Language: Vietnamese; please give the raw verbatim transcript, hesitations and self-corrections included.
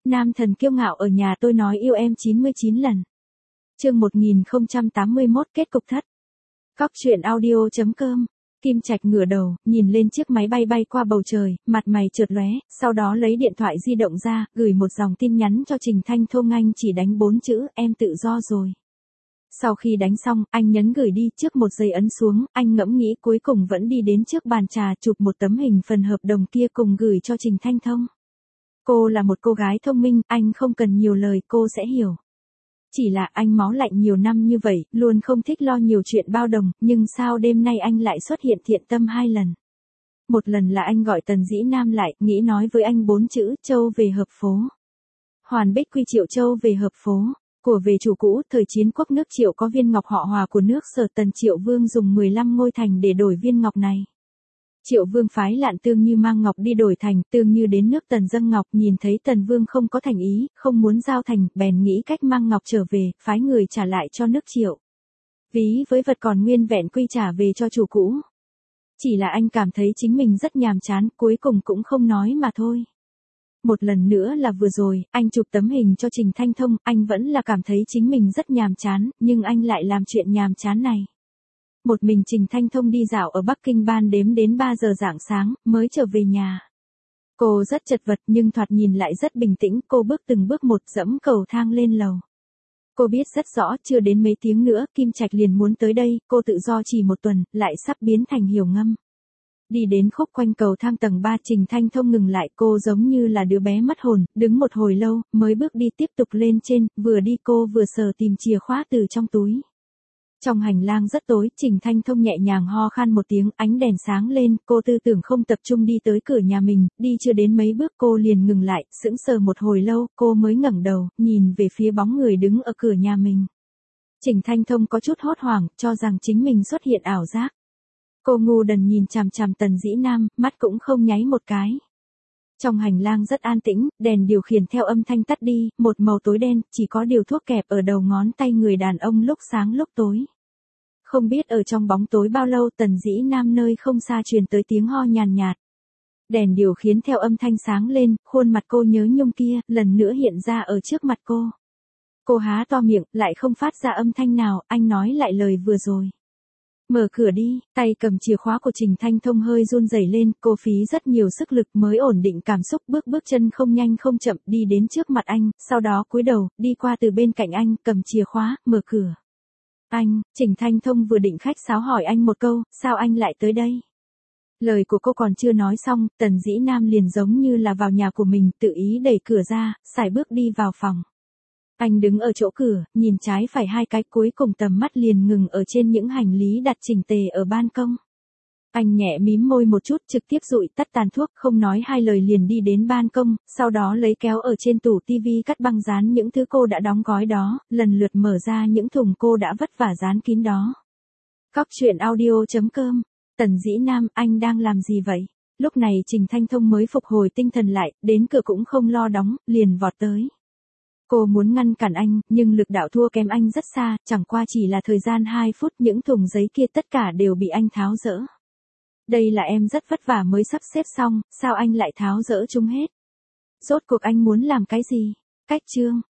Nam thần kiêu ngạo ở nhà tôi nói yêu em chín mươi chín lần. Chương một nghìn không trăm tám mươi mốt kết cục thất. Cóc truyện audio chấm com. Kim Trạch ngửa đầu, nhìn lên chiếc máy bay bay qua bầu trời, mặt mày chợt lóe, sau đó lấy điện thoại di động ra, gửi một dòng tin nhắn cho Trình Thanh Thông. Anh chỉ đánh bốn chữ, em tự do rồi. Sau khi đánh xong, anh nhấn gửi đi, trước một giây ấn xuống, anh ngẫm nghĩ cuối cùng vẫn đi đến trước bàn trà chụp một tấm hình phần hợp đồng kia cùng gửi cho Trình Thanh Thông. Cô là một cô gái thông minh, anh không cần nhiều lời cô sẽ hiểu. Chỉ là anh máu lạnh nhiều năm như vậy, luôn không thích lo nhiều chuyện bao đồng, nhưng sao đêm nay anh lại xuất hiện thiện tâm hai lần. Một lần là anh gọi Tần Dĩ Nam lại, nghĩ nói với anh bốn chữ, Châu về hợp phố. Hoàn Bích quy Triệu Châu về hợp phố. Của về chủ cũ, thời chiến quốc nước Triệu có viên ngọc họ Hòa của nước Sở, Tần Triệu Vương dùng mười lăm ngôi thành để đổi viên ngọc này. Triệu Vương phái Lạn Tương Như mang ngọc đi đổi thành, Tương Như đến nước Tần dâng ngọc, nhìn thấy Tần Vương không có thành ý, không muốn giao thành, bèn nghĩ cách mang ngọc trở về, phái người trả lại cho nước Triệu. Ví với vật còn nguyên vẹn quy trả về cho chủ cũ. Chỉ là anh cảm thấy chính mình rất nhàm chán, cuối cùng cũng không nói mà thôi. Một lần nữa là vừa rồi, anh chụp tấm hình cho Trình Thanh Thông, anh vẫn là cảm thấy chính mình rất nhàm chán, nhưng anh lại làm chuyện nhàm chán này. Một mình Trình Thanh Thông đi dạo ở Bắc Kinh ban đêm đến ba giờ rạng sáng, mới trở về nhà. Cô rất chật vật nhưng thoạt nhìn lại rất bình tĩnh, cô bước từng bước một dẫm cầu thang lên lầu. Cô biết rất rõ, chưa đến mấy tiếng nữa, Kim Trạch liền muốn tới đây, cô tự do chỉ một tuần, lại sắp biến thành Hiểu Ngâm. Đi đến khúc quanh cầu thang tầng ba, Trình Thanh Thông ngừng lại, cô giống như là đứa bé mất hồn, đứng một hồi lâu, mới bước đi tiếp tục lên trên, vừa đi cô vừa sờ tìm chìa khóa từ trong túi. Trong hành lang rất tối, Trình Thanh Thông nhẹ nhàng ho khan một tiếng, ánh đèn sáng lên, cô tư tưởng không tập trung đi tới cửa nhà mình, đi chưa đến mấy bước cô liền ngừng lại, sững sờ một hồi lâu, cô mới ngẩng đầu, nhìn về phía bóng người đứng ở cửa nhà mình. Trình Thanh Thông có chút hốt hoảng, cho rằng chính mình xuất hiện ảo giác. Cô ngu đần nhìn chằm chằm Tần Dĩ Nam, mắt cũng không nháy một cái. Trong hành lang rất an tĩnh, đèn điều khiển theo âm thanh tắt đi, một màu tối đen, chỉ có điều thuốc kẹp ở đầu ngón tay người đàn ông lúc sáng lúc tối. Không biết ở trong bóng tối bao lâu, Tần Dĩ Nam nơi không xa truyền tới tiếng ho nhàn nhạt. Đèn điều khiển theo âm thanh sáng lên, khuôn mặt cô nhớ nhung kia, lần nữa hiện ra ở trước mặt cô. Cô há to miệng, lại không phát ra âm thanh nào, anh nói lại lời vừa rồi. Mở cửa đi, tay cầm chìa khóa của Trình Thanh Thông hơi run rẩy lên, cô phí rất nhiều sức lực mới ổn định cảm xúc, bước bước chân không nhanh không chậm, đi đến trước mặt anh, sau đó cúi đầu, đi qua từ bên cạnh anh, cầm chìa khóa, mở cửa. Anh, Trình Thanh Thông vừa định khách sáo hỏi anh một câu, sao anh lại tới đây? Lời của cô còn chưa nói xong, Tần Dĩ Nam liền giống như là vào nhà của mình, tự ý đẩy cửa ra, sải bước đi vào phòng. Anh đứng ở chỗ cửa, nhìn trái phải hai cái, cuối cùng tầm mắt liền ngừng ở trên những hành lý đặt chỉnh tề ở ban công. Anh nhẹ mím môi một chút, trực tiếp dụi tắt tàn thuốc, không nói hai lời liền đi đến ban công, sau đó lấy kéo ở trên tủ tivi cắt băng dán những thứ cô đã đóng gói đó, lần lượt mở ra những thùng cô đã vất vả dán kín đó. Cóc truyện audio chấm com. Tần Dĩ Nam, anh đang làm gì vậy? Lúc này Trình Thanh Thông mới phục hồi tinh thần lại, đến cửa cũng không lo đóng, liền vọt tới. Cô muốn ngăn cản anh, nhưng lực đạo thua kém anh rất xa, chẳng qua chỉ là thời gian hai phút, những thùng giấy kia tất cả đều bị anh tháo dỡ. Đây là em rất vất vả mới sắp xếp xong, sao anh lại tháo dỡ chúng hết? Rốt cuộc anh muốn làm cái gì? Cách chương.